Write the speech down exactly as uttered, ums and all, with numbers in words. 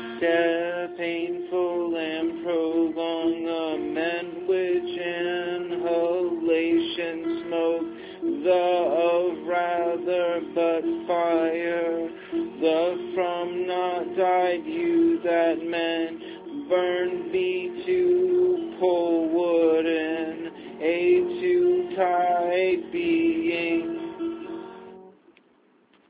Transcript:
Death, painful and prolonged, amend which inhalation smoke, the of rather but fire, the from not died you that men burn